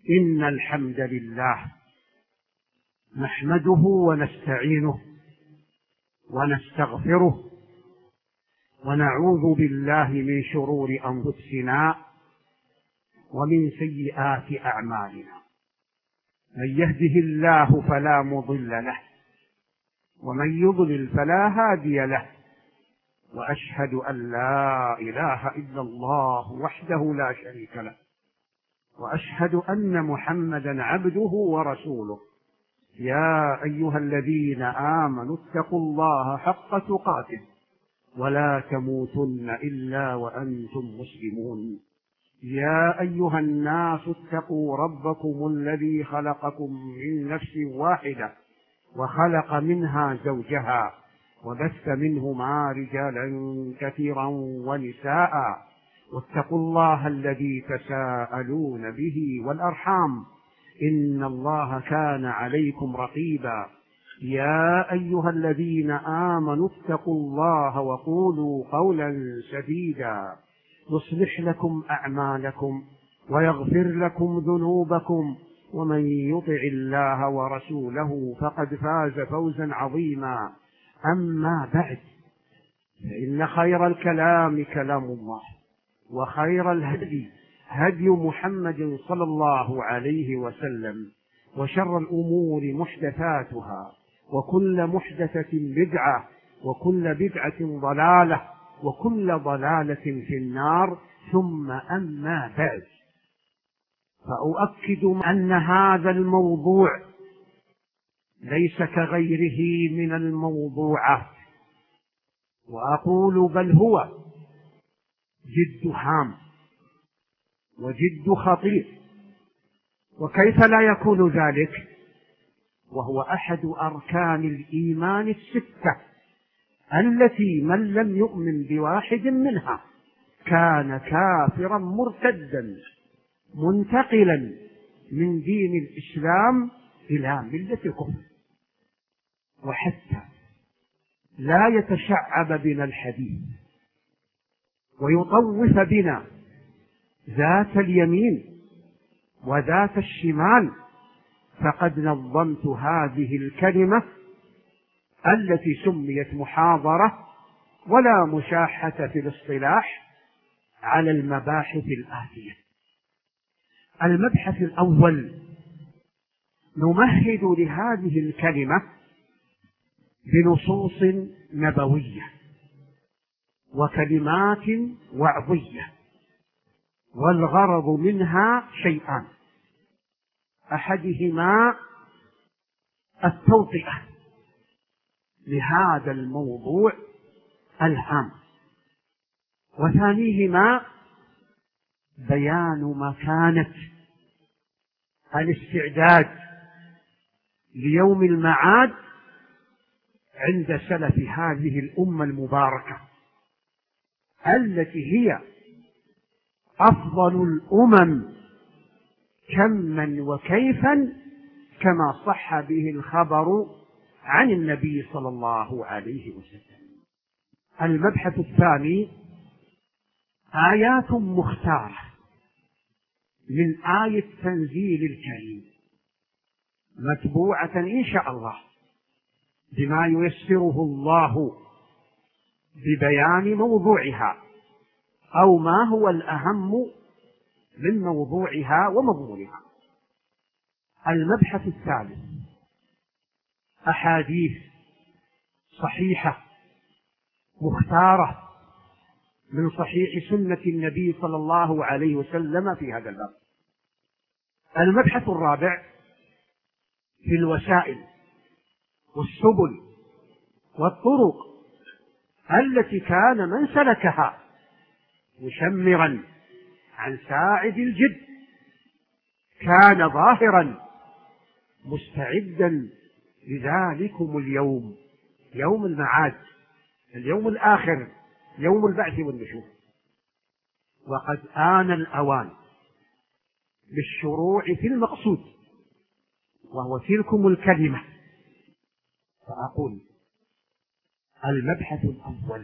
إن الحمد لله نحمده ونستعينه ونستغفره ونعوذ بالله من شرور أنفسنا ومن سيئات أعمالنا. من يهده الله فلا مضل له ومن يضلل فلا هادي له، وأشهد أن لا إله إلا الله وحده لا شريك له، وأشهد أن محمدا عبده ورسوله. يا أيها الذين آمنوا اتقوا الله حق تقاته ولا تموتن إلا وأنتم مسلمون. يا أيها الناس اتقوا ربكم الذي خلقكم من نفس واحدة وخلق منها زوجها وبث منهما رجالا كثيرا ونساء، واتقوا الله الذي تساءلون به والأرحام إن الله كان عليكم رقيبا. يا أيها الذين آمنوا اتقوا الله وقولوا قولا سديدا يصلح لكم أعمالكم ويغفر لكم ذنوبكم، ومن يطع الله ورسوله فقد فاز فوزا عظيما. أما بعد، فإن خير الكلام كلام الله، وخير الهدي هدي محمد صلى الله عليه وسلم، وشر الأمور محدثاتها، وكل محدثة بدعة، وكل بدعة ضلالة، وكل ضلالة في النار. ثم أما بعد، فأؤكد أن هذا الموضوع ليس كغيره من الموضوعات، وأقول بل هو جد هام وجد خطير. وكيف لا يكون ذلك وهو أحد أركان الإيمان الستة التي من لم يؤمن بواحد منها كان كافرا مرتدا منتقلا من دين الإسلام إلى ملة الكفر. وحتى لا يتشعب بنا الحديث ويطوف بنا ذات اليمين وذات الشمال، فقد نظمت هذه الكلمة التي سميت محاضرة ولا مشاحة في الاصطلاح على المباحث الآتية. المبحث الأول، نمهد لهذه الكلمة بنصوص نبوية وكلمات وعظية، والغرض منها شيئان: أحدهما التوطئة لهذا الموضوع الهام، وثانيهما بيان مكانة الاستعداد ليوم المعاد عند سلف هذه الأمة المباركة التي هي أفضل الأمم كما وكيفا، كما صح به الخبر عن النبي صلى الله عليه وسلم. المبحث الثاني، آيات مختارة من آية تنزيل الكريم متبوعة إن شاء الله بما ييسره الله ببيان موضوعها أو ما هو الأهم من موضوعها ومضمونها. المبحث الثالث، أحاديث صحيحة مختارة من صحيح سنة النبي صلى الله عليه وسلم في هذا الباب. المبحث الرابع، في الوسائل والسبل والطرق التي كان من سلكها مشمرا عن ساعد الجد كان ظاهرا مستعدا لذلكم اليوم، يوم المعاد، اليوم الآخر، يوم البعث والنشور. وقد آن الأوان بالشروع في المقصود، وهو تلكم الكلمة. فأقول: المبحث الأول،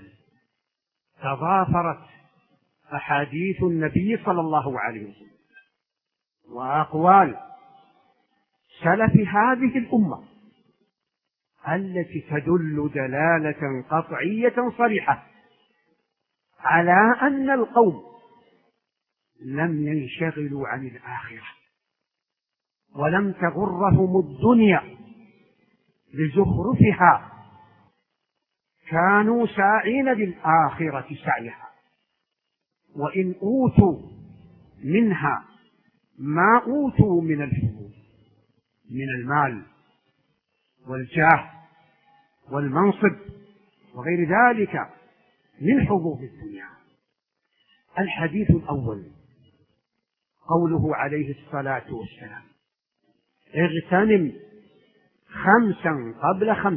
تضافرت أحاديث النبي صلى الله عليه وسلم وأقوال سلف هذه الأمة التي تدل دلالة قطعية صريحة على أن القوم لم ينشغلوا عن الآخرة ولم تغرهم الدنيا لزخرفها، كانوا ساعين للآخرة سعيها، وإن أوتوا منها ما أوتوا من الفضول من المال والجاه والمنصب وغير ذلك من حظوظ الدنيا. الحديث الأول قوله عليه الصلاة والسلام: اغتنم 5 قبل 5،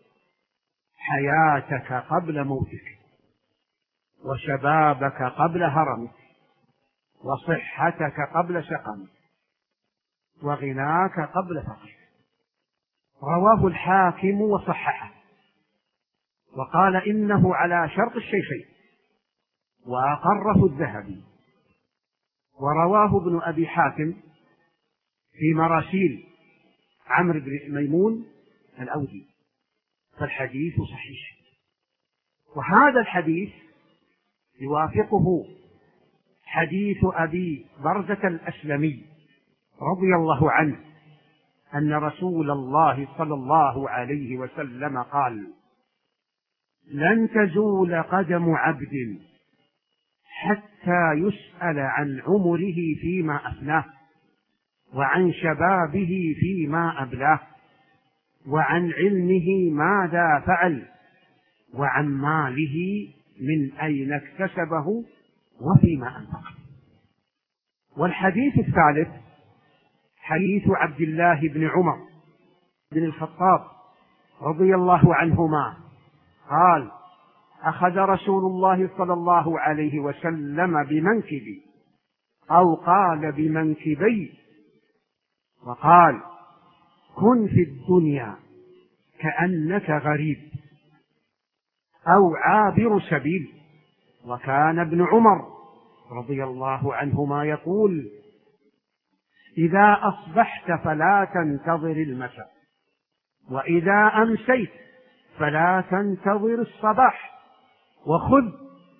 حياتك قبل موتك، وشبابك قبل هرمك، وصحتك قبل سقمك، وغناك قبل فقرك. رواه الحاكم وصححه، وقال إنه على شرط الشيخين، وأقره الذهبي. ورواه ابن أبي حاتم في مراسيل عمرو بن ميمون الأودي، فالحديث صحيح. وهذا الحديث يوافقه حديث أبي برزة الأسلمي رضي الله عنه أن رسول الله صلى الله عليه وسلم قال: لن تزول قدم عبد حتى يسأل عن عمره فيما أفناه، وعن شبابه فيما أبلاه، وعن علمه ماذا فعل، وعن ماله من أين اكتسبه وفيما أنفقه. والحديث الثالث حديث عبد الله بن عمر بن الخطاب رضي الله عنهما قال: أخذ رسول الله صلى الله عليه وسلم بمنكبي، أو قال بمنكبي، وقال: كن في الدنيا كأنك غريب أو عابر سبيل. وكان ابن عمر رضي الله عنهما يقول: إذا أصبحت فلا تنتظر المساء، وإذا أمسيت فلا تنتظر الصباح، وخذ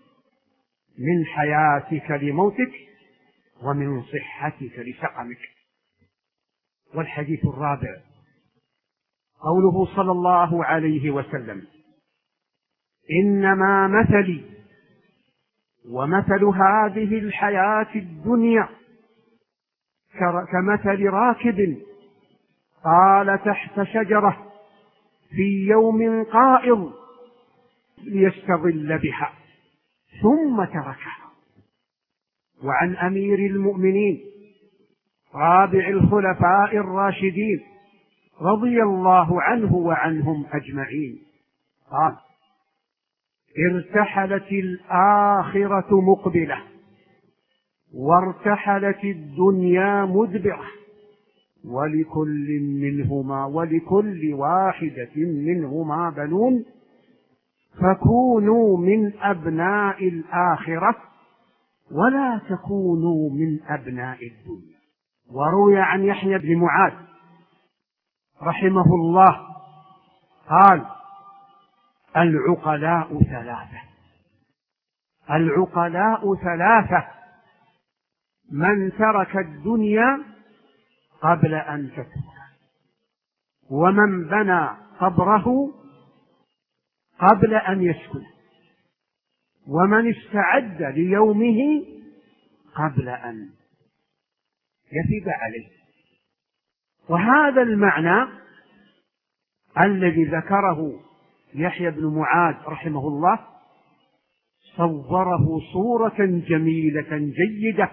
من حياتك لموتك ومن صحتك لسقمك. والحديث الرابع قوله صلى الله عليه وسلم: إنما مثلي ومثل هذه الحياة الدنيا كمثل راكب قال تحت شجرة في يوم قائض ليستظل بها ثم تركها. وعن أمير المؤمنين رابع الخلفاء الراشدين رضي الله عنه وعنهم أجمعين قال: ارتحلت الآخرة مقبلة، وارتحلت الدنيا مدبرة، ولكل واحدة منهما بنون، فكونوا من أبناء الآخرة ولا تكونوا من أبناء الدنيا. وروي عن يحيى بن معاذ رحمه الله قال: العقلاء ثلاثة: من ترك الدنيا قبل أن تترك، ومن بنى قبره قبل أن يسكن، ومن استعد ليومه قبل أن يفد عليه. وهذا المعنى الذي ذكره يحيى بن معاذ رحمه الله صوره صورة جميلة جيدة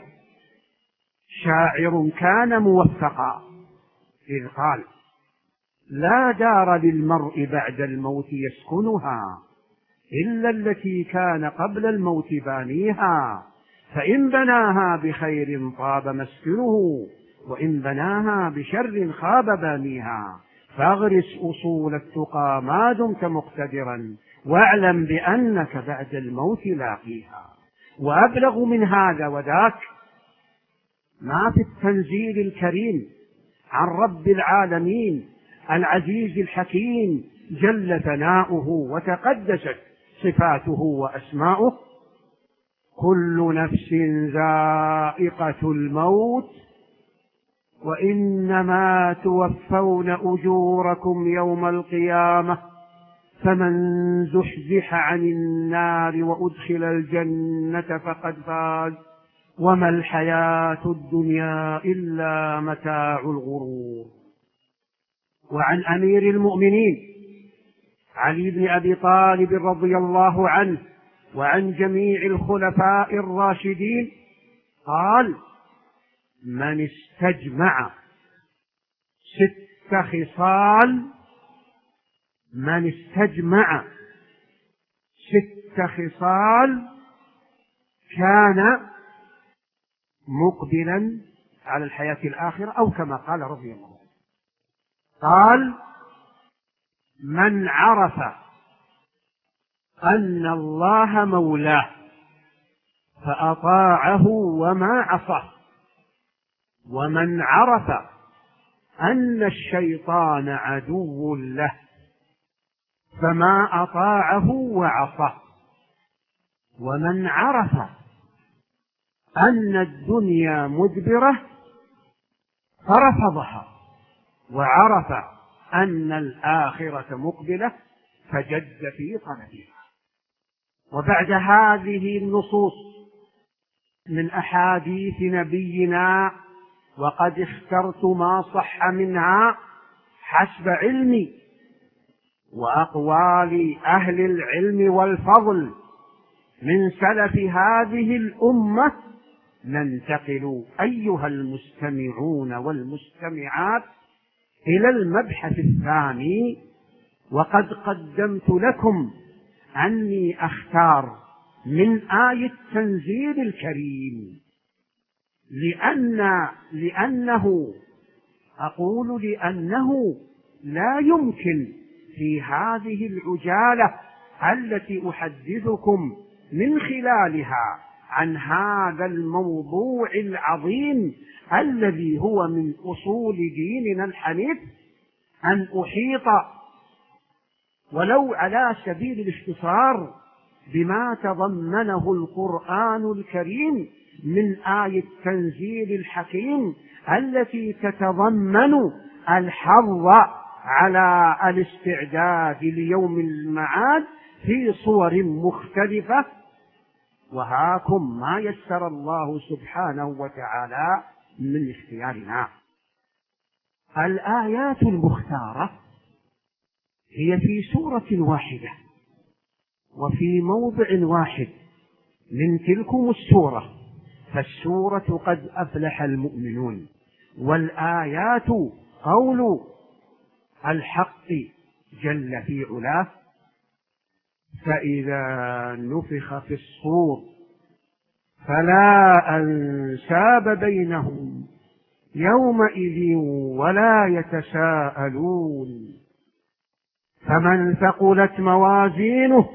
شاعر كان موفقا إذ قال: لا دار للمرء بعد الموت يسكنها إلا التي كان قبل الموت بانيها، فإن بناها بخير طاب مسكنه، وإن بناها بشر خاب بانيها، فاغرس أصول التقى ما دمت مقتدرا، واعلم بأنك بعد الموت لاقيها. وأبلغ من هذا وذاك ما في التنزيل الكريم عن رب العالمين العزيز الحكيم جل ثناؤه وتقدست صفاته وأسماؤه: كل نفس ذائقة الموت وإنما توفون أجوركم يوم القيامة فمن زحزح عن النار وأدخل الجنة فقد فاز وما الحياة الدنيا إلا متاع الغرور. وعن أمير المؤمنين علي بن أبي طالب رضي الله عنه وعن جميع الخلفاء الراشدين قال: من استجمع 6 خصال، من استجمع 6 خصال كان مقبلا على الحياة الآخرة، أو كما قال رضي الله عنه، قال: من عرف أن الله مولاه فأطاعه وما عصاه، ومن عرف أن الشيطان عدو له فما أطاعه وعصاه، ومن عرف أن الدنيا مدبرة فرفضها، وعرف أن الآخرة مقبلة فجد في طلبها. وبعد هذه النصوص من أحاديث نبينا، وقد اخترت ما صح منها حسب علمي وأقوال أهل العلم والفضل من سلف هذه الأمة، ننتقل أيها المستمعون والمستمعات إلى المبحث الثاني. وقد قدمت لكم أني أختار من آية التنزيل الكريم لأنه لا يمكن في هذه العجالة التي أحدثكم من خلالها عن هذا الموضوع العظيم الذي هو من أصول ديننا الحنيف أن أحيط ولو على سبيل الاختصار بما تضمنه القرآن الكريم من آية التنزيل الحكيم التي تتضمن الحظ على الاستعداد ليوم المعاد في صور مختلفة. وهاكم ما يسر الله سبحانه وتعالى من اختيارنا. الآيات المختارة هي في سورة واحدة وفي موضع واحد من تلكم السورة، فالسورة قد أفلح المؤمنون، والآيات قول الحق جل في علاه: فإذا نفخ في الصور فلا أنساب بينهم يومئذ ولا يتساءلون فمن ثقلت موازينه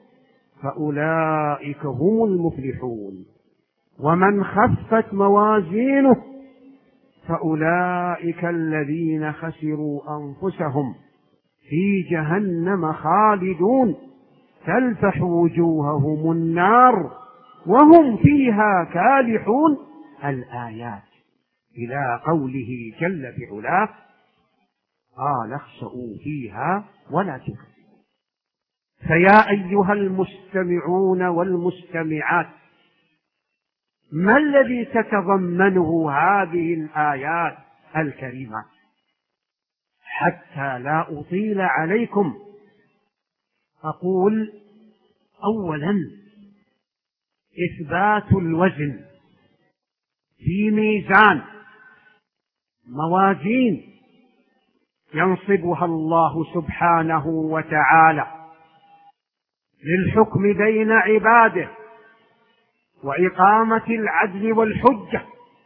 فأولئك هم المفلحون ومن خفت موازينه فأولئك الذين خسروا أنفسهم في جهنم خالدون تلفح وجوههم النار وهم فيها كالحون. الآيات إلى قوله جل في علاه: قال اخسئوا فيها ولا تكذبوا. فيا أيها المستمعون والمستمعات، ما الذي تتضمنه هذه الآيات الكريمة؟ حتى لا أطيل عليكم أقول: أولا إثبات الوزن في ميزان موازين ينصبها الله سبحانه وتعالى للحكم بين عباده وإقامة العدل والحجة،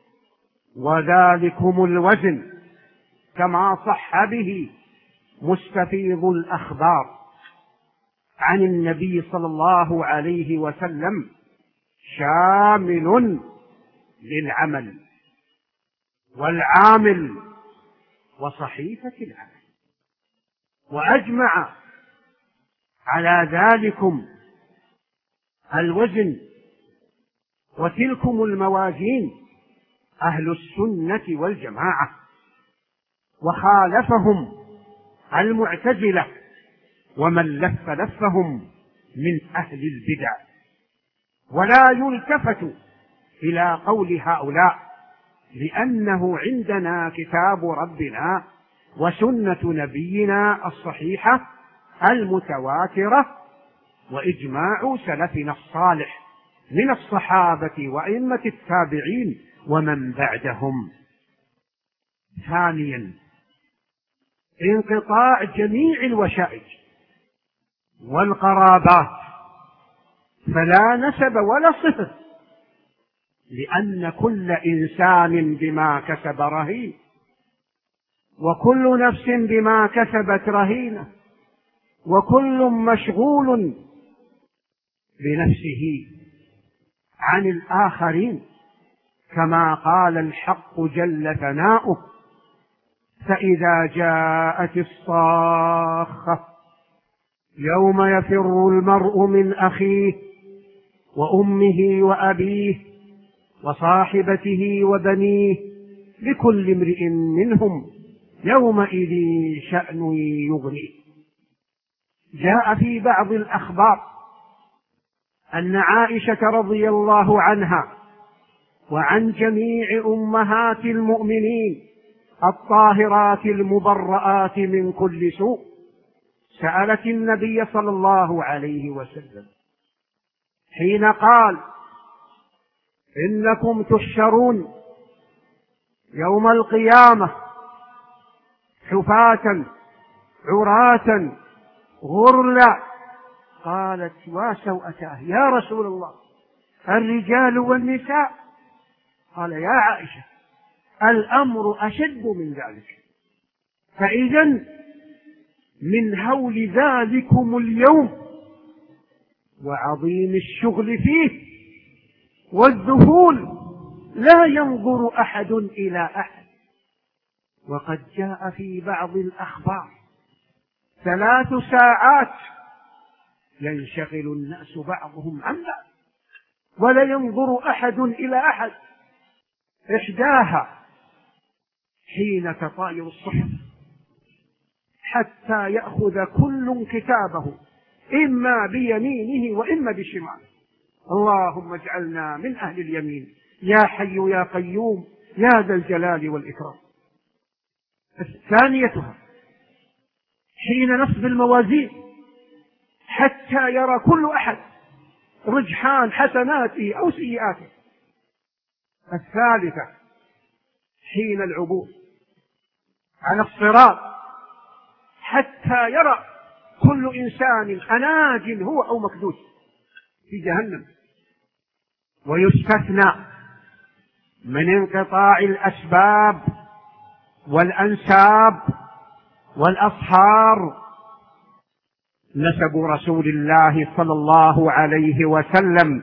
وذلكم الوزن كما صح به مستفيض الأخبار عن النبي صلى الله عليه وسلم شامل للعمل والعامل وصحيفة العمل. وأجمع على ذلكم الوزن وتلكم الموازين أهل السنة والجماعة، وخالفهم المعتزلة ومن لفهم من أهل البدع. ولا يلتفت إلى قول هؤلاء، لأنه عندنا كتاب ربنا وسنة نبينا الصحيحة المتواترة وإجماع سلفنا الصالح من الصحابة وأئمة التابعين ومن بعدهم. ثانيا، انقطاع جميع الوشائج والقرابات، فلا نسب ولا صفة، لأن كل إنسان بما كسب رهين، وكل نفس بما كسبت رهينة، وكل مشغول بنفسه عن الآخرين، كما قال الحق جل ثناؤه: فإذا جاءت الصاخة يوم يفر المرء من أخيه وأمه وأبيه وصاحبته وبنيه لكل امرئ منهم يومئذ شأن يغنيه. جاء في بعض الأخبار أن عائشة رضي الله عنها وعن جميع أمهات المؤمنين الطاهرات المبرآت من كل سوء سألت النبي صلى الله عليه وسلم حين قال: إنكم تحشرون يوم القيامة حفاة عراة غرلا. قالت: وسوءتاه يا رسول الله، الرجال والنساء؟ قال: يا عائشة، الأمر أشد من ذلك. فإذا من هول ذلكم اليوم وعظيم الشغل فيه والذهول لا ينظر أحد إلى أحد. وقد جاء في بعض الأخبار 3 ساعات ينشغل الناس بعضهم عن بعض ولا ينظر أحد إلى أحد، إحداها حين تطاير الصحف حتى يأخذ كل كتابه إما بيمينه وإما بشماله. اللهم اجعلنا من أهل اليمين يا حي يا قيوم يا ذا الجلال والإكرام. ثانيتها حين نصب الموازين حتى يرى كل أحد رجحان حسناته أو سيئاته. الثالثة حين العبور على الصراط حتى يرى كل إنسان أناج هو أو مكدوس في جهنم. ويستثنى من انقطاع الأسباب والأنساب والأصهار نسب رسول الله صلى الله عليه وسلم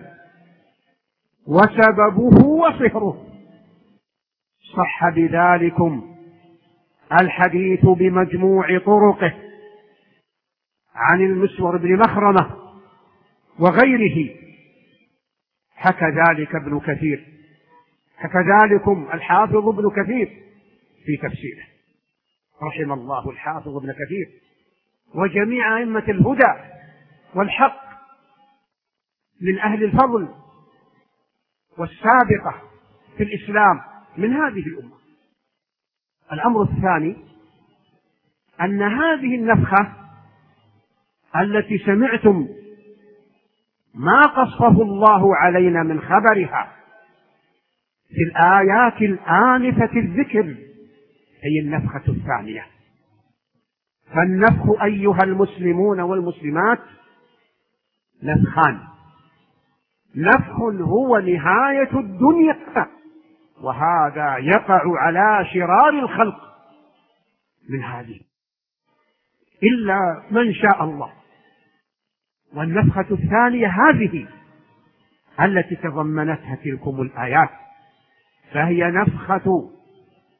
وسببه وصهره. صح بذلكم الحديث بمجموع طرقه عن المسور بن مخرمة وغيره. حكى ذلك ابن كثير، حكى ذلكم الحافظ ابن كثير في تفسيره، رحم الله الحافظ ابن كثير وجميع أئمة الهدى والحق من أهل الفضل والسابقة في الإسلام من هذه الأمة. الأمر الثاني أن هذه النفخة التي سمعتم ما قصه الله علينا من خبرها في الآيات الآنفة الذكر هي النفخة الثانية. فالنفخ أيها المسلمون والمسلمات نفخان: نفخ هو نهاية الدنيا، وهذا يقع على شرار الخلق من هذه إلا من شاء الله. والنفخة الثانية هذه التي تضمنتها تلكم الآيات، فهي نفخة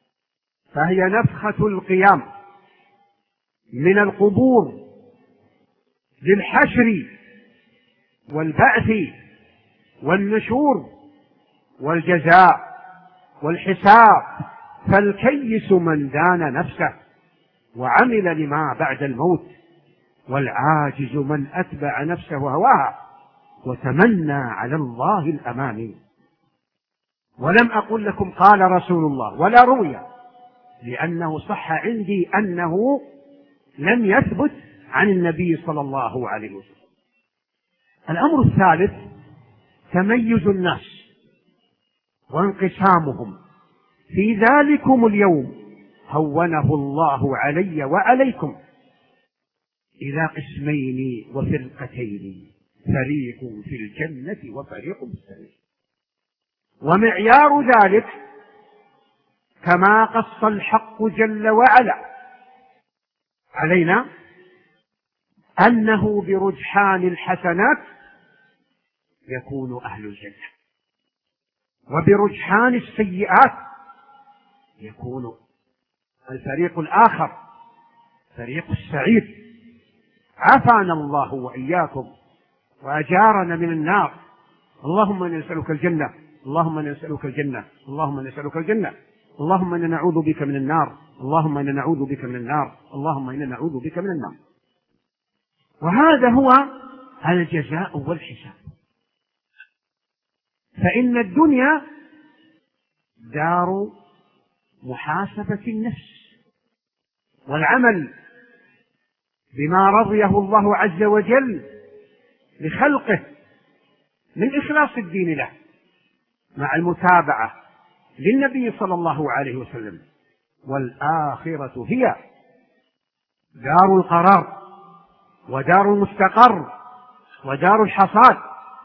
فهي نفخة القيام من القبور للحشر والبعث والنشور والجزاء والحساب. فالكيس من دان نفسه وعمل لما بعد الموت، والعاجز من أتبع نفسه هواها وتمنى على الله الأماني. ولم أقل لكم قال رسول الله ولا روي، لأنه صح عندي أنه لم يثبت عن النبي صلى الله عليه وسلم. الأمر الثالث تميز الناس وانقسامهم في ذلكم اليوم هونه الله علي وعليكم إلى قسمين وفرقتين، فريق في الجنة وفريق في السعير. ومعيار ذلك كما قص الحق جل وعلا علينا أنه برجحان الحسنات يكون أهل الجنة، وبرجحان السيئات يكون الفريق الآخر فريق السعير. عافانا الله وإياكم وأجارنا من النار. اللهم إنا نسألك الجنة، اللهم إنا نسألك الجنة، اللهم إنا نسألك الجنة، اللهم إنا نعوذ بك من النار، اللهم إنا نعوذ بك من النار، اللهم إنا نعوذ بك من النار. وهذا هو الجزاء والحساب. فإن الدنيا دار محاسبة النفس والعمل بما رضيه الله عز وجل لخلقه من إخلاص الدين له مع المتابعة للنبي صلى الله عليه وسلم. والآخرة هي دار القرار ودار المستقر ودار الحصاد،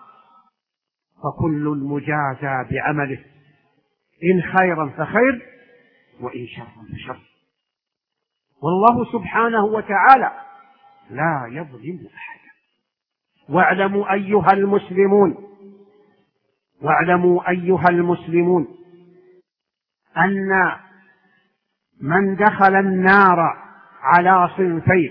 فكل مجازى بعمله، إن خيرا فخير وإن شرا فشر. والله سبحانه وتعالى لا يظلم أحدا. واعلموا أيها المسلمون أن من دخل النار على صنفين: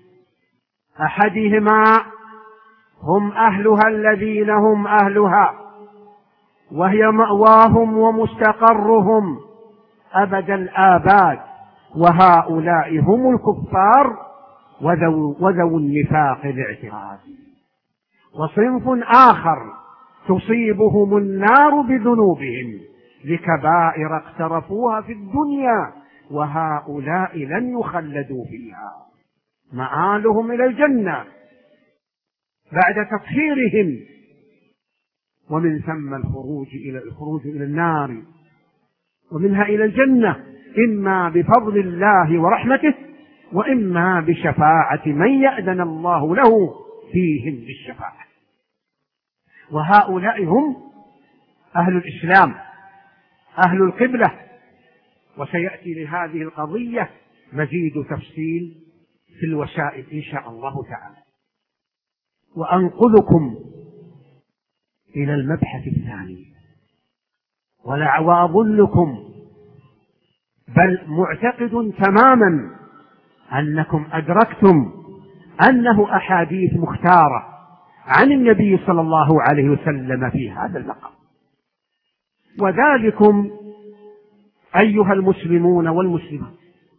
أحدهما هم أهلها الذين هم أهلها وهي مأواهم ومستقرهم أبد الآباد، وهؤلاء هم الكفار وذو النفاق الاعتراضي. وصنف آخر تصيبهم النار بذنوبهم لكبائر اقترفوها في الدنيا، وهؤلاء لن يخلدوا فيها، مآلهم إلى الجنة بعد تطهيرهم، ومن ثم الخروج إلى النار ومنها إلى الجنة، إما بفضل الله ورحمته وإما بشفاعة من يأذن الله له فيهم بالشفاعة. وهؤلاء هم أهل الإسلام أهل القبلة. وسيأتي لهذه القضية مزيد تفصيل في الوسائل إن شاء الله تعالى. وأنقلكم إلى المبحث الثاني، وأظنكم بل معتقد تماما أنكم أدركتم أنه أحاديث مختارة عن النبي صلى الله عليه وسلم في هذا المقام. وذلكم أيها المسلمون والمسلمات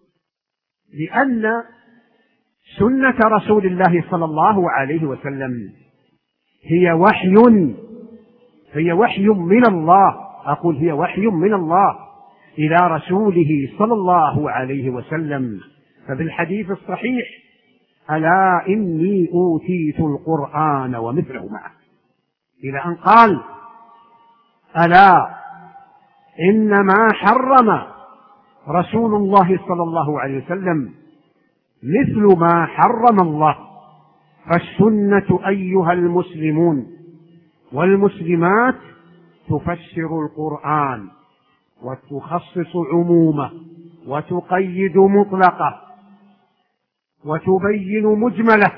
لأن سنة رسول الله صلى الله عليه وسلم هي وحي من الله. أقول هي وحي من الله إلى رسوله صلى الله عليه وسلم. فبالحديث الصحيح: ألا إني أوتيت القرآن ومثله معه، إلى أن قال: ألا إنما حرم رسول الله صلى الله عليه وسلم مثل ما حرم الله. فالسنة أيها المسلمون والمسلمات تفسر القرآن وتخصص عمومه وتقيد مطلقه وتبين مجمله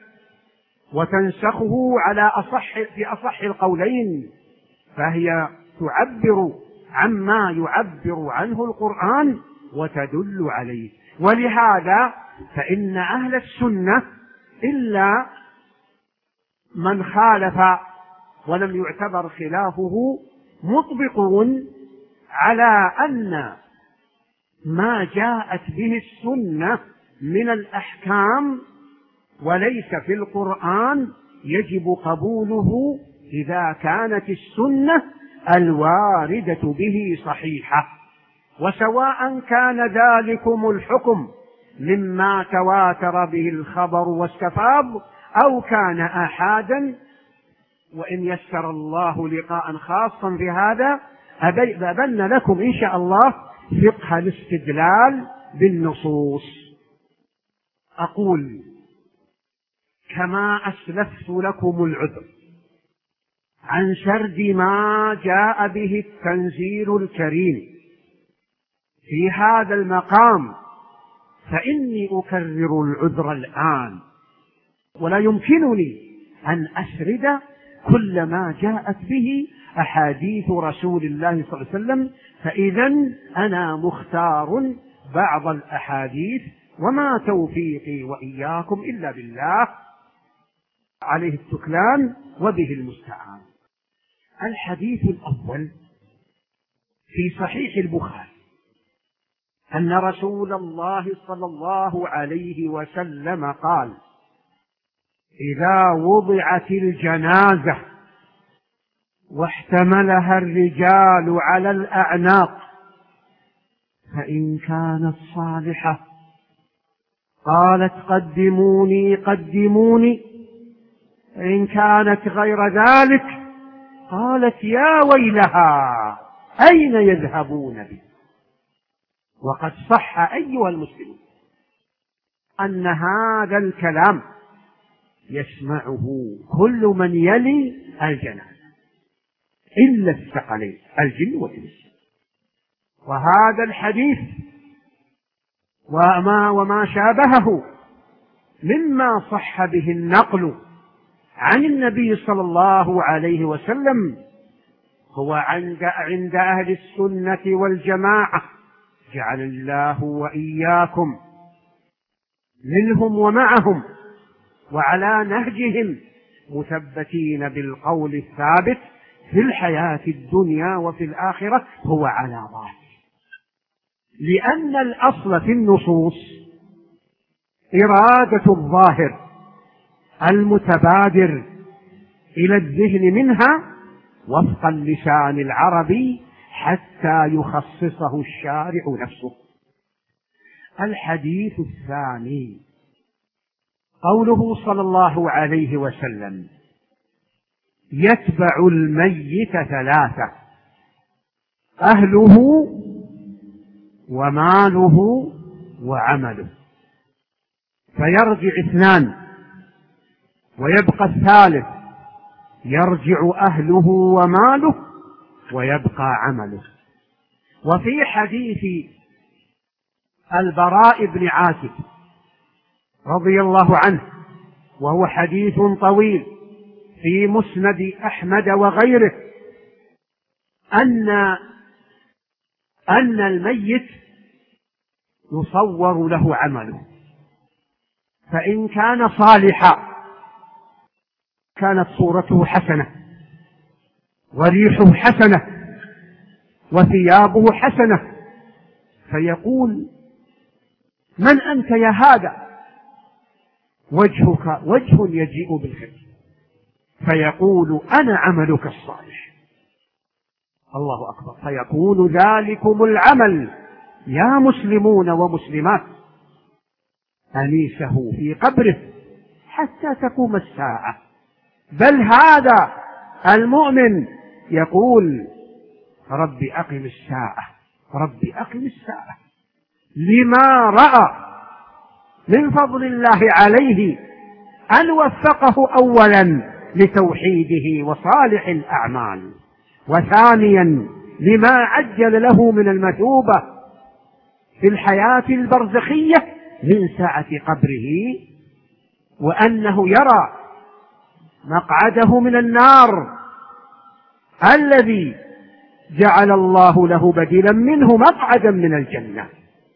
وتنسخه في أصح القولين، فهي تعبر عما يعبر عنه القرآن وتدل عليه. ولهذا فإن أهل السنة إلا من خالف ولم يعتبر خلافه مطبقون على أن ما جاءت به السنة من الأحكام وليس في القرآن يجب قبوله إذا كانت السنة الواردة به صحيحة، وسواء كان ذلكم الحكم مما تواتر به الخبر واستفاض أو كان آحادا. وإن يسر الله لقاء خاصا في هذا أبين لكم إن شاء الله فقه الاستدلال بالنصوص. أقول كما أسلفت لكم العذر عن سرد ما جاء به التنزيل الكريم في هذا المقام، فإني أكرر العذر الآن، ولا يمكنني أن أسرد كل ما جاءت به أحاديث رسول الله صلى الله عليه وسلم، فإذا أنا مختار بعض الأحاديث، وما توفيقي وإياكم إلا بالله، عليه التكلان وبه المستعان. الحديث الأول في صحيح البخاري أن رسول الله صلى الله عليه وسلم قال: إذا وضعت الجنازة واحتملها الرجال على الأعناق فإن كانت صالحة قالت قدموني قدموني، فإن كانت غير ذلك قالت يا ويلها أين يذهبون بي. وقد صح أيها المسلمون أن هذا الكلام يسمعه كل من يلي الجنازة إلا الثقلين الجن والإنس. وهذا الحديث وما شابهه مما صح به النقل عن النبي صلى الله عليه وسلم هو عند أهل السنة والجماعة، جعل الله وإياكم منهم ومعهم وعلى نهجهم مثبتين بالقول الثابت في الحياة الدنيا وفي الآخرة، هو على ظاهر. لأن الأصل في النصوص إرادة الظاهر المتبادر إلى الذهن منها وفق اللسان العربي حتى يخصصه الشارع نفسه. الحديث الثاني قوله صلى الله عليه وسلم: يتبع الميت ثلاثة: أهله وماله وعمله، فيرجع اثنان ويبقى الثالث، يرجع أهله وماله ويبقى عمله. وفي حديث البراء بن عازب رضي الله عنه، وهو حديث طويل في مسند أحمد وغيره، أن الميت يصور له عمله، فإن كان صالحا كانت صورته حسنة وريحه حسنة وثيابه حسنة، فيقول: من أنت يا هذا؟ وجهك وجه يجيء بالخير. فيقول: أنا عملك الصالح. الله أكبر. فيقول: ذلكم العمل يا مسلمون ومسلمات، أنيسه في قبره حتى تقوم الساعة. بل هذا المؤمن يقول: رب أقم الساعة، رب أقم الساعة، لما رأى من فضل الله عليه أن وفقه أولا لتوحيده وصالح الأعمال، وثانيا لما عجل له من المثوبة في الحياة البرزخية من ساعة قبره، وأنه يرى مقعده من النار الذي جعل الله له بديلا منه مقعدا من الجنة.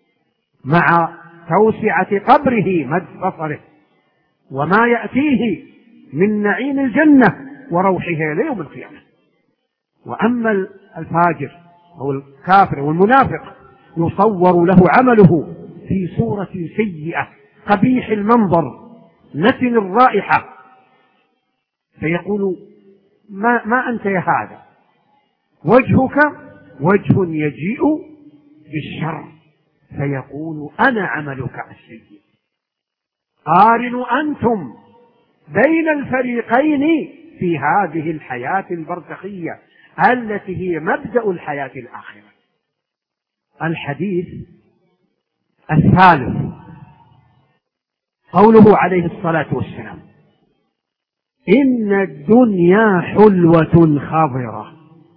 مع توسعة قبره مد بصره وما يأتيه من نعيم الجنة وروحها ليوم القيامة. وأما الفاجر أو الكافر والمنافق يصور له عمله في صورة سيئة قبيح المنظر نتن الرائحة، فيقول ما أنت يا هذا، وجهك وجه يجيء بالشر، فيقول أنا عملك السيء. قارنوا أنتم بين الفريقين في هذه الحياة البرزخية التي هي مبدأ الحياة الآخرة. الحديث الثالث قوله عليه الصلاة والسلام: إن الدنيا حلوة خضرة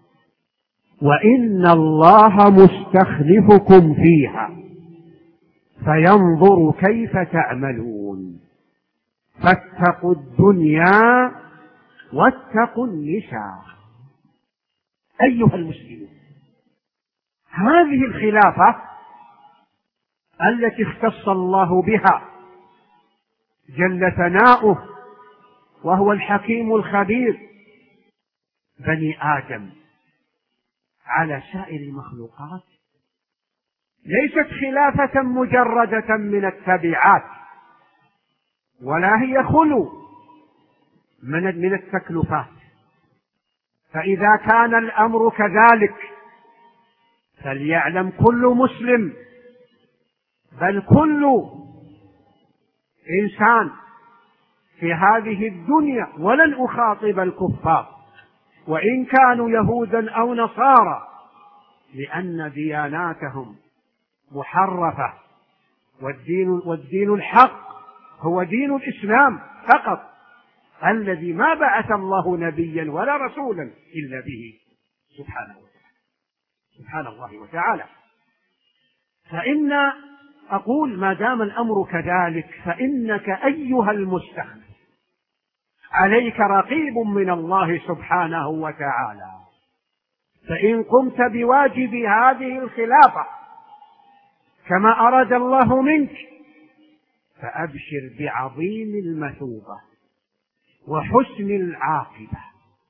وإن الله مستخلفكم فيها فينظر كيف تعملون، فاتقوا الدنيا واتقوا النساء. أيها المسلمون، هذه الخلافة التي اختص الله بها جل ثناؤه وهو الحكيم الخبير بني آدم على سائر المخلوقات ليست خلافة مجردة من التبعات، ولا هي خلو من التكلفات. فإذا كان الأمر كذلك فليعلم كل مسلم بل كل إنسان في هذه الدنيا، ولن أخاطب الكفار وإن كانوا يهودا أو نصارى، لأن دياناتهم محرفة، والدين الحق هو دين الإسلام فقط، الذي ما بعث الله نبيا ولا رسولا إلا به سبحان الله وتعالى. فإن أقول ما دام الأمر كذلك فإنك أيها المستخلف عليك رقيب من الله سبحانه وتعالى، فإن قمت بواجب هذه الخلافة كما أراد الله منك فأبشر بعظيم المثوبة وحسن العاقبة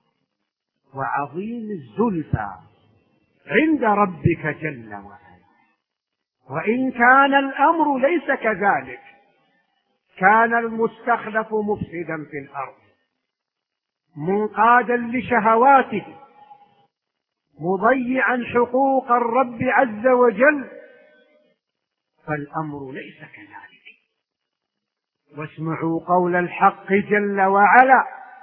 وعظيم الزلفى عند ربك جل وعلا. وإن كان الأمر ليس كذلك كان المستخلف مفسدا في الأرض منقادا لشهواته مضيعا حقوق الرب عز وجل، فالأمر ليس كذلك. واسمعوا قول الحق جل وعلا: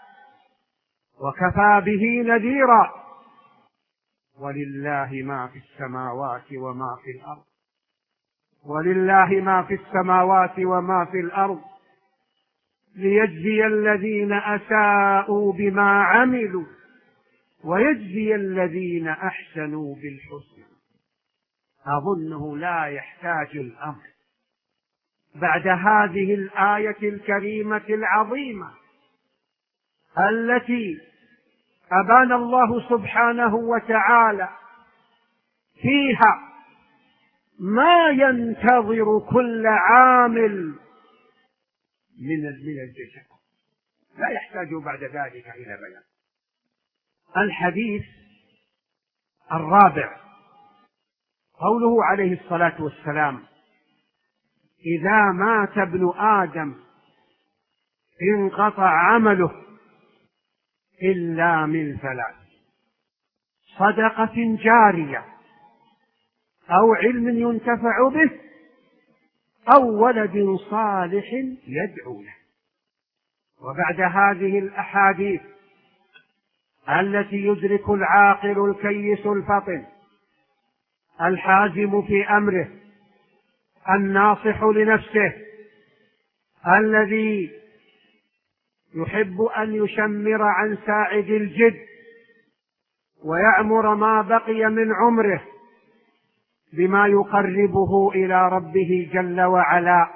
وكفى به نذيرا ولله ما في السماوات وما في الأرض، ولله ما في السماوات وما في الأرض ليجزي الذين أساءوا بما عملوا ويجزي الذين أحسنوا بالحسنى. أظنه لا يحتاج الأمر بعد هذه الآية الكريمة العظيمة التي أبان الله سبحانه وتعالى فيها ما ينتظر كل عامل من الجزاء، لا يحتاج بعد ذلك إلى بيان. الحديث الرابع قوله عليه الصلاة والسلام: إذا مات ابن آدم انقطع عمله إلا من ثلاث: صدقة جارية أو علم ينتفع به أو ولد صالح يدعو له. وبعد هذه الأحاديث التي يدرك العاقل الكيس الفطن الحازم في أمره الناصح لنفسه الذي يحب أن يشمر عن ساعد الجد ويعمر ما بقي من عمره بما يقربه إلى ربه جل وعلا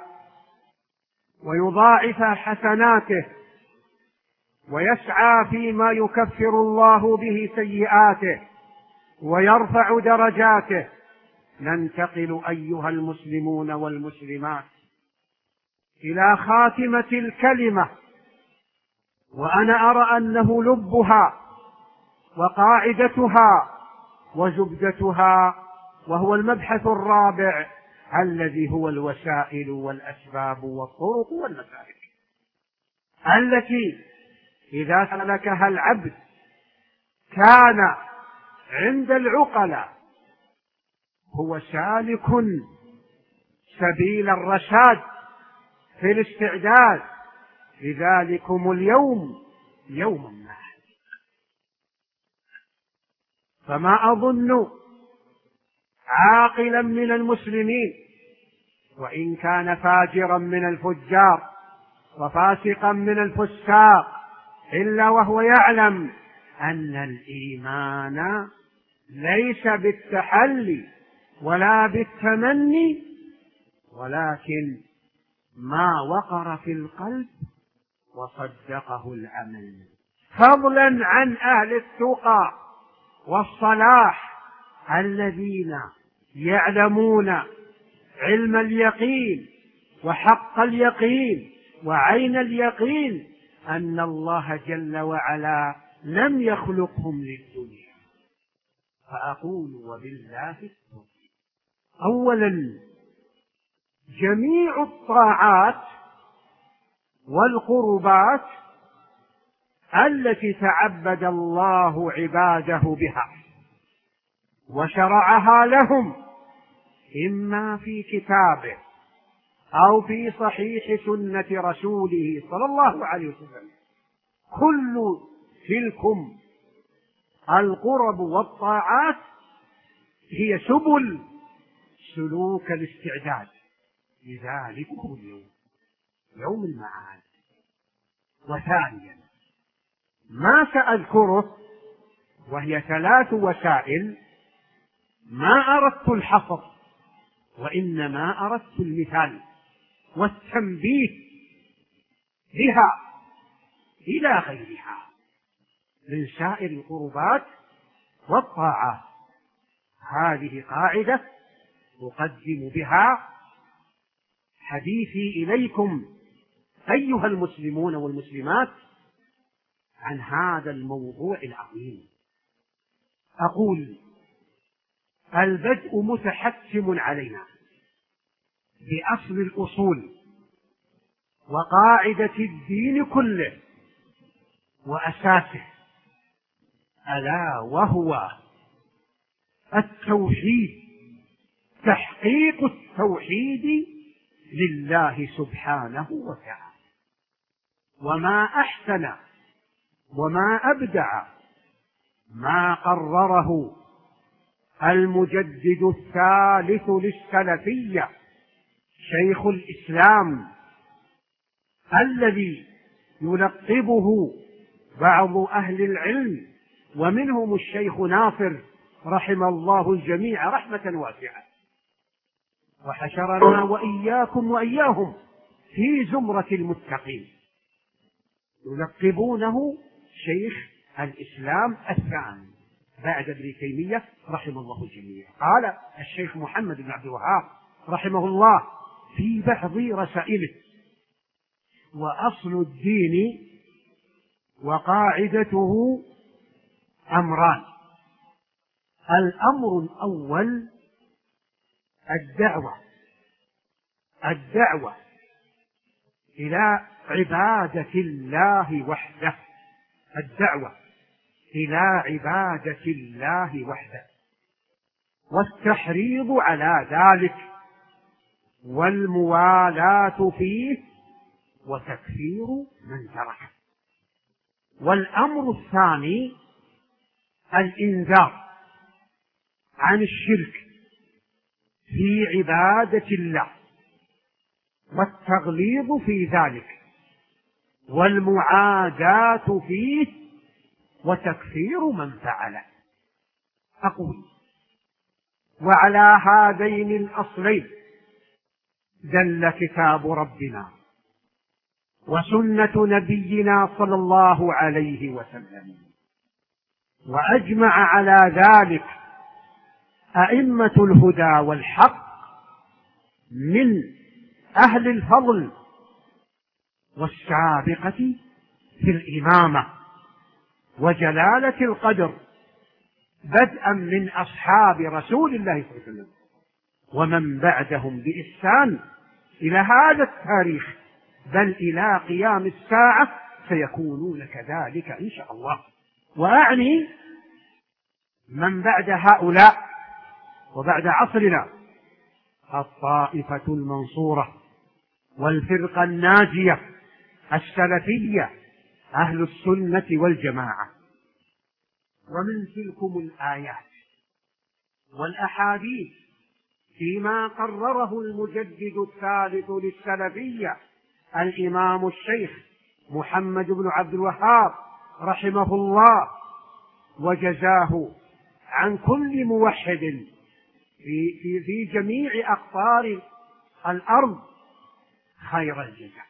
ويضاعف حسناته ويسعى فيما يكفر الله به سيئاته ويرفع درجاته، ننتقل أيها المسلمون والمسلمات إلى خاتمة الكلمة، وأنا أرى أنه لبها وقاعدتها وزبدتها، وهو المبحث الرابع الذي هو الوسائل والأسباب والطرق والمسالك، التي إذا سلكها العبد كان عند العقلاء هو سالك سبيل الرشاد في الاستعداد لذلكم اليوم يوم النحر. فما أظن عاقلا من المسلمين وإن كان فاجرا من الفجار وفاسقا من الفساق إلا وهو يعلم أن الإيمان ليس بالتحلي ولا بالتمني، ولكن ما وقر في القلب وصدقه العمل، فضلا عن أهل التقى والصلاح الذين يعلمون علم اليقين وحق اليقين وعين اليقين أن الله جل وعلا لم يخلقهم للدنيا. فأقول وبالله التوفيق. أولا، جميع الطاعات والقربات التي تعبد الله عباده بها وشرعها لهم إما في كتابه أو في صحيح سنة رسوله صلى الله عليه وسلم، كل تلكم القرب والطاعات هي سبل سلوك الاستعداد لذلكم اليوم يوم المعاد. وثانيا، ما سأذكره وهي 3 وسائل ما أردت الحصر، وإنما أردت المثال والتنبيه بها إلى غيرها من سائر القربات والطاعات. هذه قاعدة أقدم بها حديثي إليكم أيها المسلمون والمسلمات عن هذا الموضوع العظيم. أقول: البدء متحتم علينا بأصل الأصول وقاعدة الدين كله وأساسه، ألا وهو التوحيد، تحقيق التوحيد لله سبحانه وتعالى. وما أحسن وما أبدع ما قرره المجدد الثالث للسلفية شيخ الإسلام، الذي يلقبه بعض أهل العلم ومنهم الشيخ ناصر رحم الله الجميع رحمة واسعة، وحشرنا وإياكم وإياهم في زمرة المتقين، يلقبونه شيخ الإسلام الثاني بعد ابن تيمية رحم الله الجميع. قال الشيخ محمد بن عبد الوهاب رحمه الله في بعض رسائله: وأصل الدين وقاعدته أمران. الأمر الأول الدعوة إلى عبادة الله وحده، الدعوة إلى عبادة الله وحده، والتحريض على ذلك، والموالاة فيه، وتكفير من تركه. والأمر الثاني الإنذار عن الشرك في عبادة الله، والتغليظ في ذلك، والمعاداة فيه، وتكفير من فعله. أقول: وعلى هذين الأصلين دل كتاب ربنا وسنة نبينا صلى الله عليه وسلم، وأجمع على ذلك أئمة الهدى والحق من أهل الفضل والسابقة في الإمامة وجلالة القدر، بدءا من أصحاب رسول الله صلى الله عليه وسلم ومن بعدهم بإحسان إلى هذا التاريخ، بل إلى قيام الساعة سيكونون كذلك إن شاء الله. وأعني من بعد هؤلاء وبعد عصرنا الطائفة المنصورة والفرقة الناجية السلفية أهل السنة والجماعة. ومن تلكم الآيات والأحاديث فيما قرره المجدد الثالث للسلفية الإمام الشيخ محمد بن عبد الوهاب رحمه الله وجزاه عن كل موحد في جميع أقطار الأرض خير الجزاء،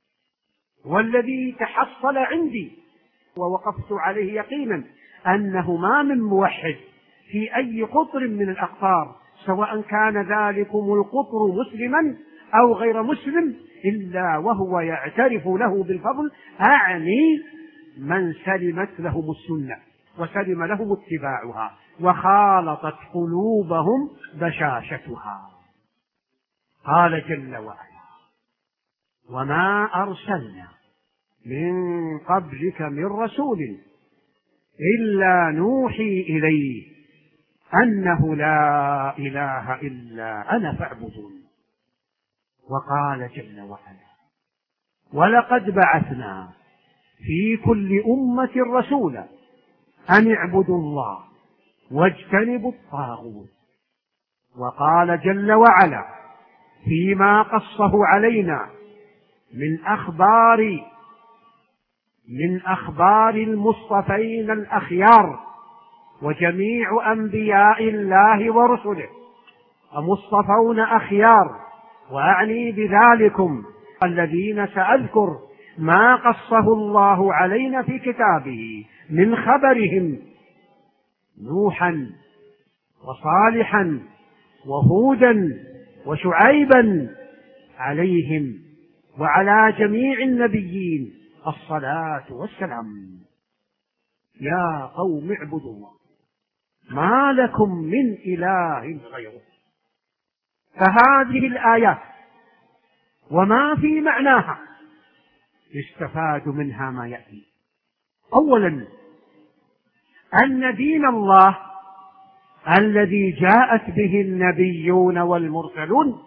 والذي تحصل عندي ووقفت عليه يقينا أنه ما من موحد في أي قطر من الأقطار، سواء كان ذلكم القطر مسلما أو غير مسلم، إلا وهو يعترف له بالفضل، أعني من سلمت لهم السنة وسلم لهم اتباعها وخالطت قلوبهم بشاشتها. قال جل وعلا: وما أرسلنا من قبلك من رسول إلا نوحي إليه أنه لا إله إلا أنا فاعبدون. وقال جل وعلا: ولقد بعثنا في كل أمة رسولا أن اعبدوا الله واجتنبوا الطاغوت. وقال جل وعلا فيما قصه علينا من أخبار المصطفين الأخيار وجميع أنبياء الله ورسله مصطفون أخيار، وأعني بذلكم الذين سأذكر ما قصه الله علينا في كتابه من خبرهم: نوحا وصالحا وهودا وشعيبا عليهم وعلى جميع النبيين الصلاة والسلام. يا قوم اعبدوا الله ما لكم من إله غيره. فهذه الآيات وما في معناها يستفاد منها ما يأتي. أولا، أن دين الله الذي جاءت به النبيون والمرسلون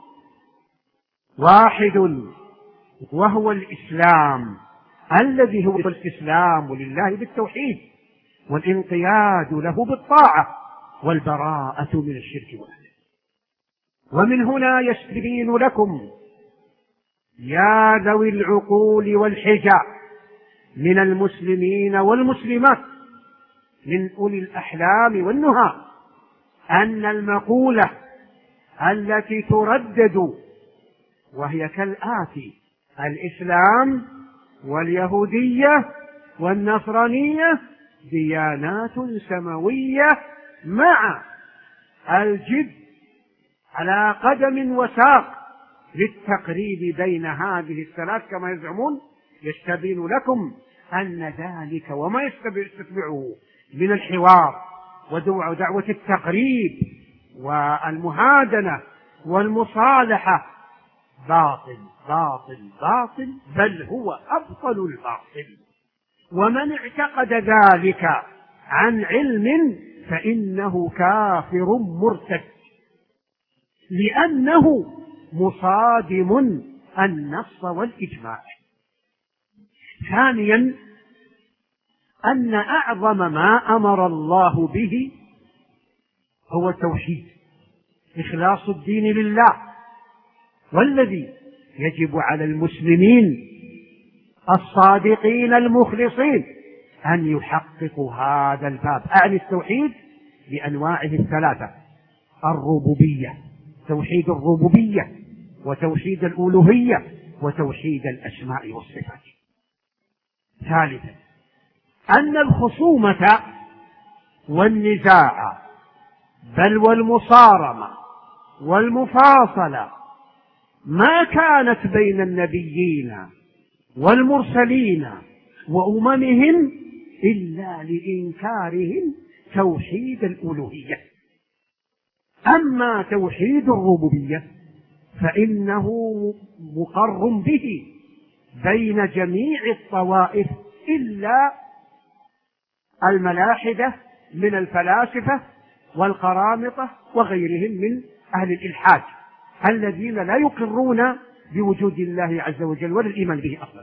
واحد، وهو الإسلام، الذي هو الاستسلام لله بالتوحيد والانقياد له بالطاعة والبراءة من الشرك وأهله. ومن هنا يستبين لكم يا ذوي العقول والحجة من المسلمين والمسلمات من أولي الأحلام والنهى أن المقولة التي تردد وهي كالآتي: الإسلام واليهودية والنصرانية ديانات سماوية مع الجد على قدم وساق للتقريب بين هذه الثلاث كما يزعمون، يستبين لكم أن ذلك وما يستتبعه من الحوار ودعوة التقريب والمهادنة والمصالحة باطل باطل باطل، بل هو أبطل الباطل. ومن اعتقد ذلك عن علم فإنه كافر مرتد، لأنه مصادم النص والإجماع. ثانيا، أن أعظم ما أمر الله به هو التوحيد، إخلاص الدين لله، والذي يجب على المسلمين الصادقين المخلصين أن يحققوا هذا الباب، أعني التوحيد بأنواعه الثلاثة: الربوبية، توحيد الربوبية، وتوحيد الألوهية، وتوحيد الأسماء والصفات. ثالثا، أن الخصومة والنزاع بل والمصارمة والمفاصلة ما كانت بين النبيين والمرسلين وأممهم إلا لإنكارهم توحيد الألوهية. أما توحيد الربوبية فإنه مقر به بين جميع الطوائف إلا الملاحدة من الفلاسفة والقرامطة وغيرهم من أهل الإلحاد الذين لا يقرون بوجود الله عز وجل ولا الإيمان به أصلا.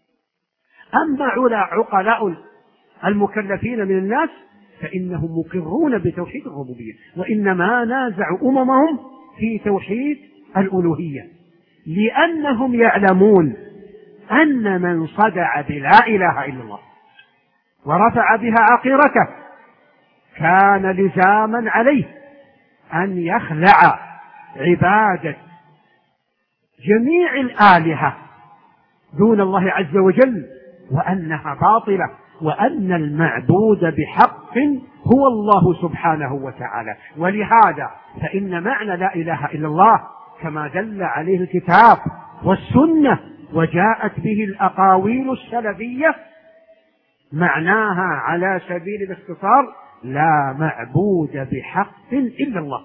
أما عقلاء المكلفين من الناس فإنهم مقرون بتوحيد الربوبية، وإنما نازع أممهم في توحيد الألوهية، لأنهم يعلمون أن من صدع بلا إله إلا الله ورفع بها عقيرته كان لزاما عليه أن يخلع عبادة جميع الآلهة دون الله عز وجل، وأنها باطلة، وأن المعبود بحق هو الله سبحانه وتعالى. ولهذا فإن معنى لا إله إلا الله كما دل عليه الكتاب والسنة وجاءت به الأقاويل السلفية معناها على سبيل الاختصار لا معبود بحق إلا الله.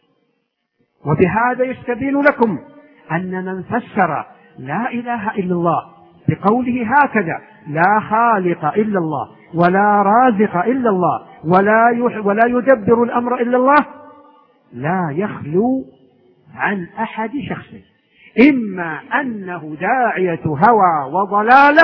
وبهذا يستبين لكم أن من فسر لا إله إلا الله بقوله هكذا لا خالق إلا الله ولا رازق إلا الله ولا يدبر الأمر إلا الله لا يخلو عن أحد شخصين، إما أنه داعية هوى وضلالة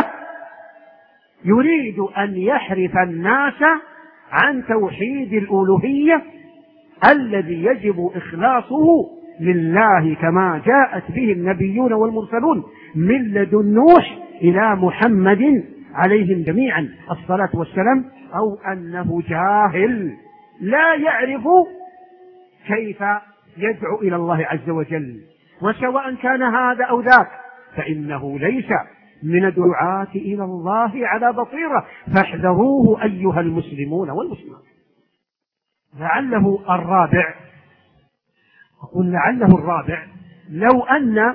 يريد أن يحرف الناس عن توحيد الألوهية الذي يجب إخلاصه لله كما جاءت به النبيون والمرسلون من لدن نوح إلى محمد عليهم جميعا الصلاة والسلام، أو أنه جاهل لا يعرف كيف يدعو إلى الله عز وجل. وسواء كان هذا أو ذاك فإنه ليس من الدعاة إلى الله على بصيرة، فاحذروه أيها المسلمون والمسلمات. لعله الرابع لو أن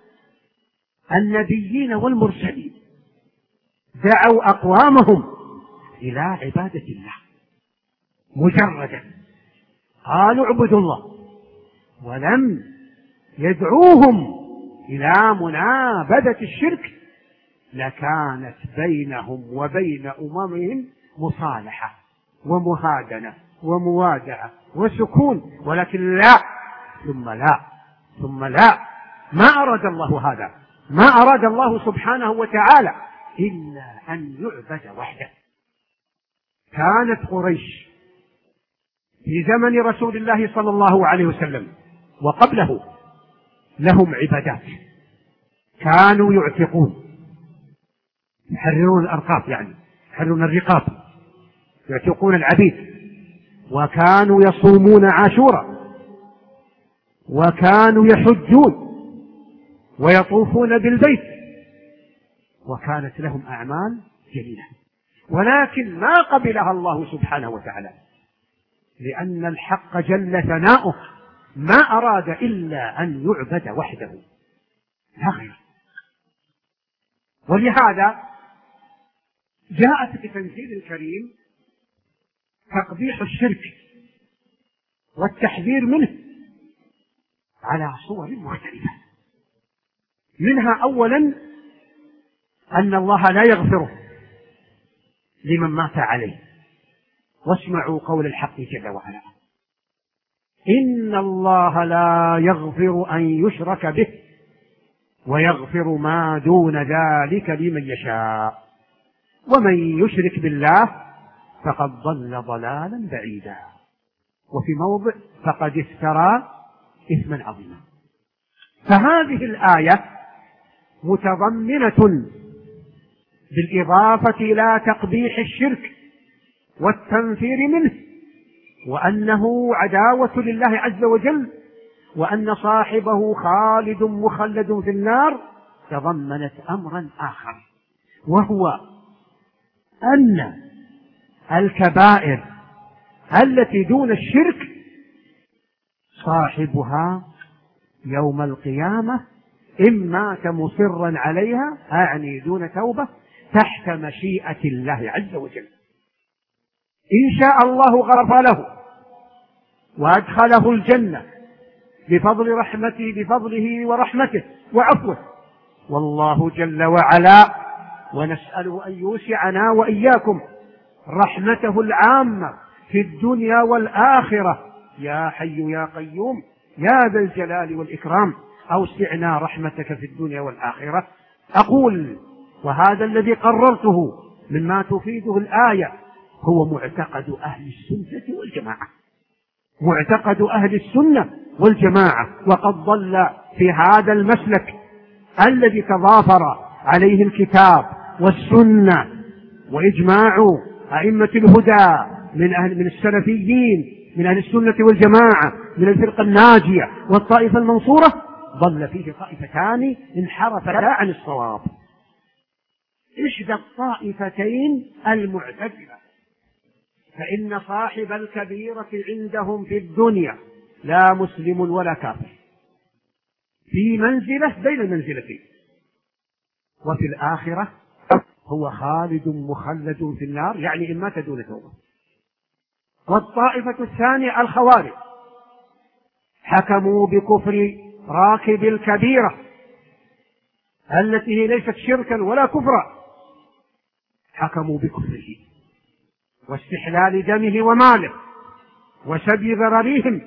النبيين والمرسلين دعوا أقوامهم إلى عبادة الله مجردا، قالوا اعبدوا الله، ولم يدعوهم إلى منابذة الشرك، لكانت بينهم وبين أممهم مصالحة ومهادنة وموادعة وسكون. ولكن لا ثم لا ما أراد الله هذا، ما أراد الله سبحانه وتعالى إلا أن يعبد وحده. كانت قريش في زمن رسول الله صلى الله عليه وسلم وقبله لهم عبادات، كانوا يعتقون، يحررون الأرقاب، يعني يحررون الرقاب، يعتقون العبيد، وكانوا يصومون عاشوراء، وكانوا يحجون ويطوفون بالبيت، وكانت لهم أعمال جميلة، ولكن ما قبلها الله سبحانه وتعالى، لأن الحق جل ثناؤه ما أراد إلا أن يعبد وحده لا غير. ولهذا جاءت في تنزيل الكريم تقبيح الشرك والتحذير منه على صور مختلفة، منها أولا أن الله لا يغفره لمن مات عليه. واسمعوا قول الحق جل وعلا: إن الله لا يغفر أن يشرك به ويغفر ما دون ذلك لمن يشاء ومن يشرك بالله فقد ضل ضلالا بعيدا. وفي موضع: فقد افترى إثما عظيما. فهذه الآية متضمنة بالإضافة إلى تقبيح الشرك والتنفير منه، وأنه عداوة لله عز وجل، وأن صاحبه خالد مخلد في النار، تضمنت أمرا آخر، وهو أن الكبائر التي دون الشرك صاحبها يوم القيامة إن مات مصرا عليها، أعني دون توبة، تحت مشيئة الله عز وجل. إن شاء الله غفر له وأدخله الجنة بفضل رحمته، بفضله ورحمته وعفوه، والله جل وعلا ونسأله أن يوسعنا وإياكم رحمته العامة في الدنيا والآخرة. يا حي يا قيوم يا ذا الجلال والإكرام أوسعنا رحمتك في الدنيا والآخرة. أقول وهذا الذي قررته مما تفيده الآية هو معتقد أهل السنة والجماعة، معتقد أهل السنة والجماعة، وقد ضل في هذا المسلك الذي تضافر عليه الكتاب والسنة وإجماع أئمة الهدى من السلفيين من أهل السنة والجماعة من الفرقة الناجية والطائفة المنصورة، ضل فيه طائفتان انحرفتا عن الصواب. إحدى الطائفتين المعتزلة، فإن صاحب الكبيرة عندهم في الدنيا لا مسلم ولا كافر، في منزلة بين المنزلتين، وفي الآخرة هو خالد مخلد في النار، يعني إن مات دون توبة. والطائفة الثانية الخوارج، حكموا بكفر راكب الكبيرة التي هي ليست شركا ولا كفرا، حكموا بكفره واستحلال دمه وماله وسبي ضررهم،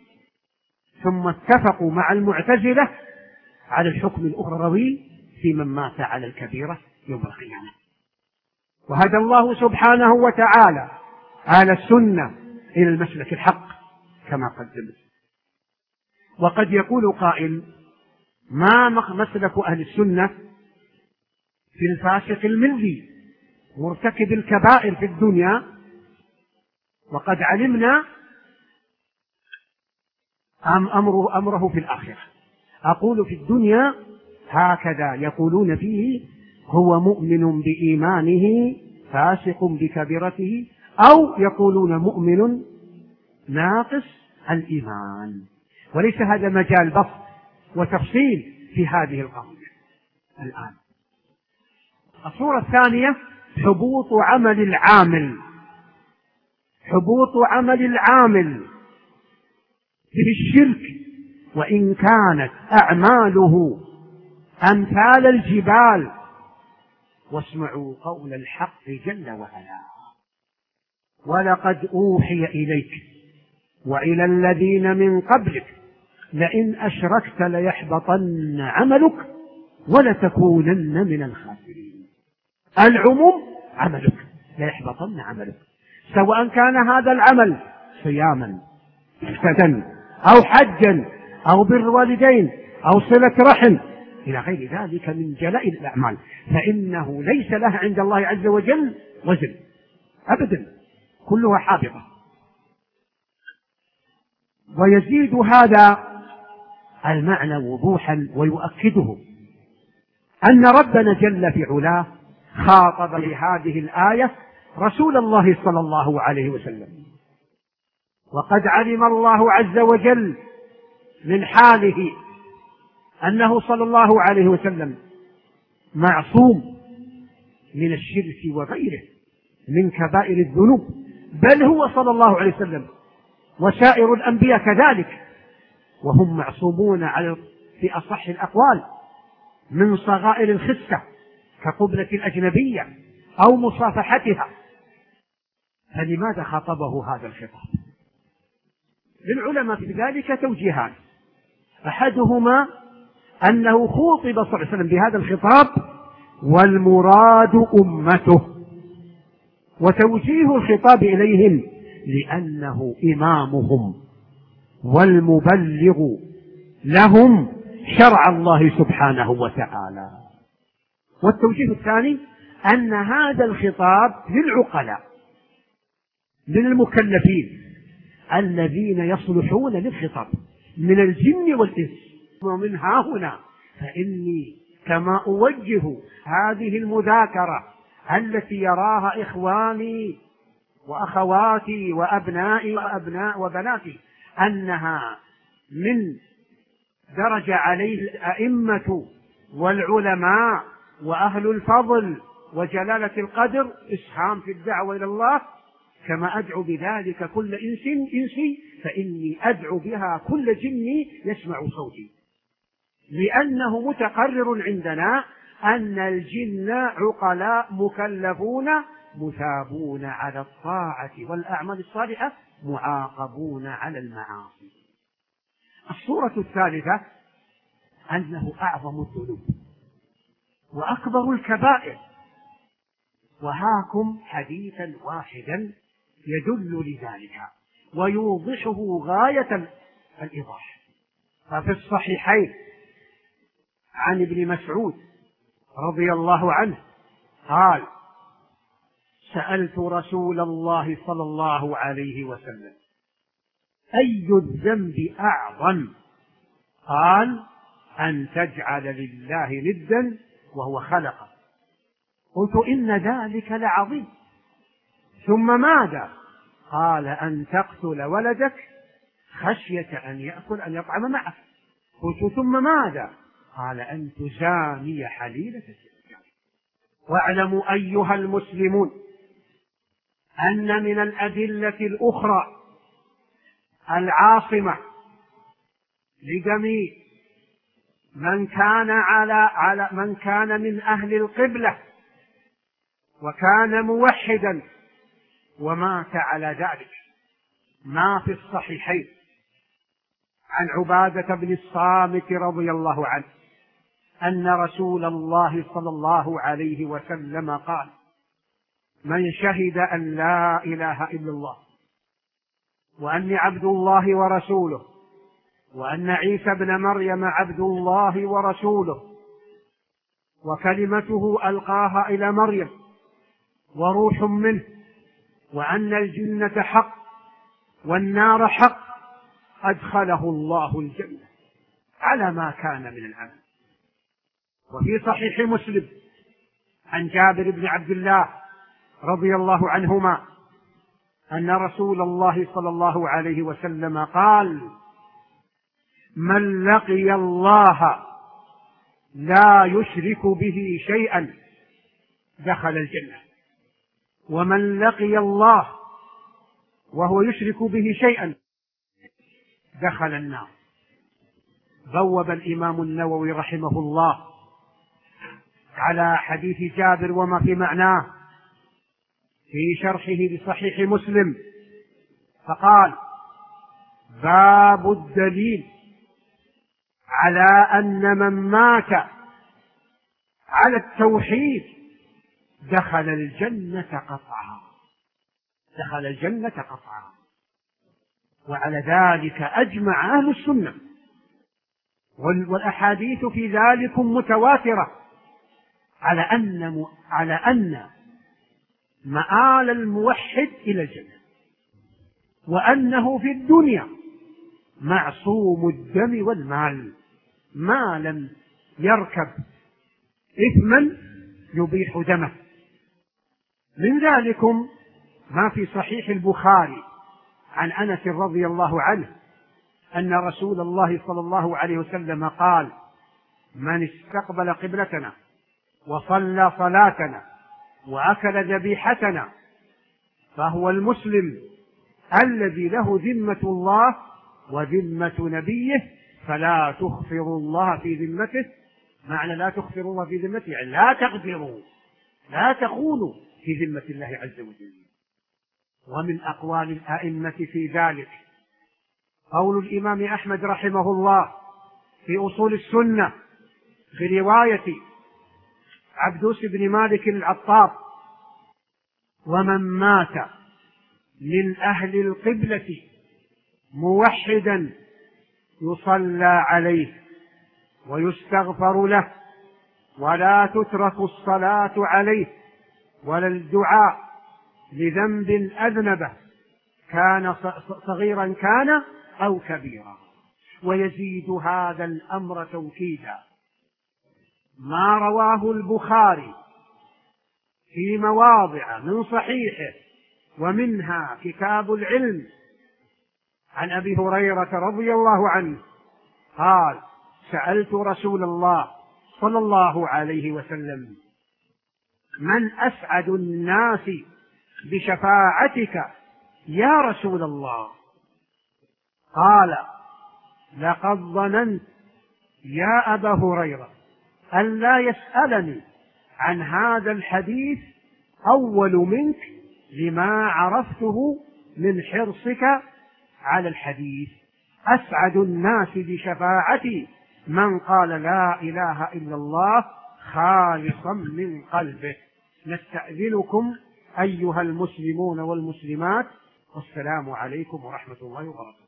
ثم اتفقوا مع المعتزلة على الحكم الأخروي في من مات على الكبيرة يوم القيامة. وهدى الله سبحانه وتعالى أهل السنة إلى المسلك الحق كما قدمت. وقد يقول قائل: ما مسلك أهل السنة في الفاسق الملي مرتكب الكبائر في الدنيا، وقد علمنا أمره في الآخرة. أقول في الدنيا هكذا يقولون فيه: هو مؤمن بإيمانه فاسق بكبيرته، أو يقولون مؤمن ناقص الإيمان. وليس هذا مجال بسط وتفصيل في هذه القضية الآن. الصورة الثانية حبوط عمل العامل، حبوط عمل العامل في الشرك، وإن كانت أعماله أمثال الجبال. واسمعوا قول الحق جل وعلا: ولقد أوحي إليك وإلى الذين من قبلك لئن أشركت ليحبطن عملك ولتكونن من الخاسرين. العموم عملك، ليحبطن عملك، سواء كان هذا العمل صياما أو حجا أو بر والدين أو صلة رحم إلى غير ذلك من جلائل الأعمال، فإنه ليس لها عند الله عز وجل وزن أبدا، كلها حابطة. ويزيد هذا المعنى وضوحا ويؤكده أن ربنا جل في علاه خاطب بهذه الآية رسول الله صلى الله عليه وسلم، وقد علم الله عز وجل من حاله أنه صلى الله عليه وسلم معصوم من الشرك وغيره من كبائر الذنوب، بل هو صلى الله عليه وسلم وسائر الأنبياء كذلك، وهم معصومون في أصح الأقوال من صغائر الخسة كقبلة الأجنبية أو مصافحتها. فلماذا خاطبه هذا الخطاب؟ للعلماء في ذلك توجيهان: أحدهما أنه خوطب صلى الله عليه وسلم بهذا الخطاب والمراد أمته، وتوجيه الخطاب إليهم لأنه إمامهم والمبلغ لهم شرع الله سبحانه وتعالى. والتوجيه الثاني أن هذا الخطاب للعقلاء من المكلفين الذين يصلحون للخطاب من الجن والإنس. ومن ها هنا فإني كما أوجه هذه المذاكرة التي يراها إخواني وأخواتي وأبنائي وبناتي أنها من درج عليه الأئمة والعلماء وأهل الفضل وجلالة القدر إسهام في الدعوة إلى الله، كما أدعو بذلك كل إنسي فإني أدعو بها كل جني يسمع صوتي، لأنه متقرر عندنا أن الجن عقلاء مكلفون مثابون على الطاعة والأعمال الصالحة معاقبون على المعاصي. الصورة الثالثة أنه أعظم الذنوب وأكبر الكبائر، وهاكم حديثا واحدا يدل لذلك ويوضحه غاية الإيضاح. ففي الصحيحين عن ابن مسعود رضي الله عنه قال: سألت رسول الله صلى الله عليه وسلم: أي الذنب أعظم؟ قال: أن تجعل لله ندا وهو خلقه. قلت: إن ذلك لعظيم. ثم ماذا؟ قال: أن تقتل ولدك خشية أن يطعم معك. قلت: ثم ماذا؟ قال: أن تزاني حليلة الزوجة. واعلموا أيها المسلمون أن من الأدلة الأخرى العاصمة لجميع من كان من أهل القبلة وكان موحدا ومات على ذلك ما في الصحيحين عن عبادة بن الصامت رضي الله عنه أن رسول الله صلى الله عليه وسلم قال: من شهد أن لا إله إلا الله وأني عبد الله ورسوله وأن عيسى بن مريم عبد الله ورسوله وكلمته ألقاها إلى مريم وروح منه وأن الجنة حق والنار حق أدخله الله الجنة على ما كان من العمل. وفي صحيح مسلم عن جابر بن عبد الله رضي الله عنهما أن رسول الله صلى الله عليه وسلم قال: من لقي الله لا يشرك به شيئا دخل الجنة، ومن لقي الله وهو يشرك به شيئا دخل النار. بوب الإمام النووي رحمه الله على حديث جابر وما في معناه في شرحه لصحيح مسلم فقال: باب الدليل على أن من مات على التوحيد دخل الجنة قطعا. دخل الجنة قطعا. وعلى ذلك أجمع أهل السنة، والأحاديث في ذلك متواترة على أن مآل الموحد إلى الجنة، وأنه في الدنيا معصوم الدم والمال ما لم يركب إثما يبيح دمه. من ذلكم ما في صحيح البخاري عن أنس رضي الله عنه أن رسول الله صلى الله عليه وسلم قال: من استقبل قبلتنا وصلى صلاتنا وأكل ذبيحتنا فهو المسلم الذي له ذمة الله وذمة نبيه فلا تخفروا الله في ذمته. معنى لا تخفروا الله في ذمته يعني لا تغفروا، لا تخونوا في ذمة الله عز وجل. ومن أقوال الأئمة في ذلك قول الإمام أحمد رحمه الله في أصول السنة في رواية عبدوس بن مالك العطار: ومن مات من أهل القبلة موحدا يصلى عليه ويستغفر له ولا تترك الصلاة عليه ولا الدعاء لذنب أذنبه كان صغيرا كان أو كبيرا. ويزيد هذا الأمر توكيدا ما رواه البخاري في مواضع من صحيحه، ومنها كتاب العلم، عن أبي هريرة رضي الله عنه قال: سألت رسول الله صلى الله عليه وسلم: من أسعد الناس بشفاعتك يا رسول الله؟ قال: لقد ظننت يا أبا هريرة أن لا يسألني عن هذا الحديث أول منك لما عرفته من حرصك على الحديث. أسعد الناس بشفاعتي من قال لا إله إلا الله خالصا من قلبه. نستأذنكم أيها المسلمون والمسلمات، والسلام عليكم ورحمة الله وبركاته.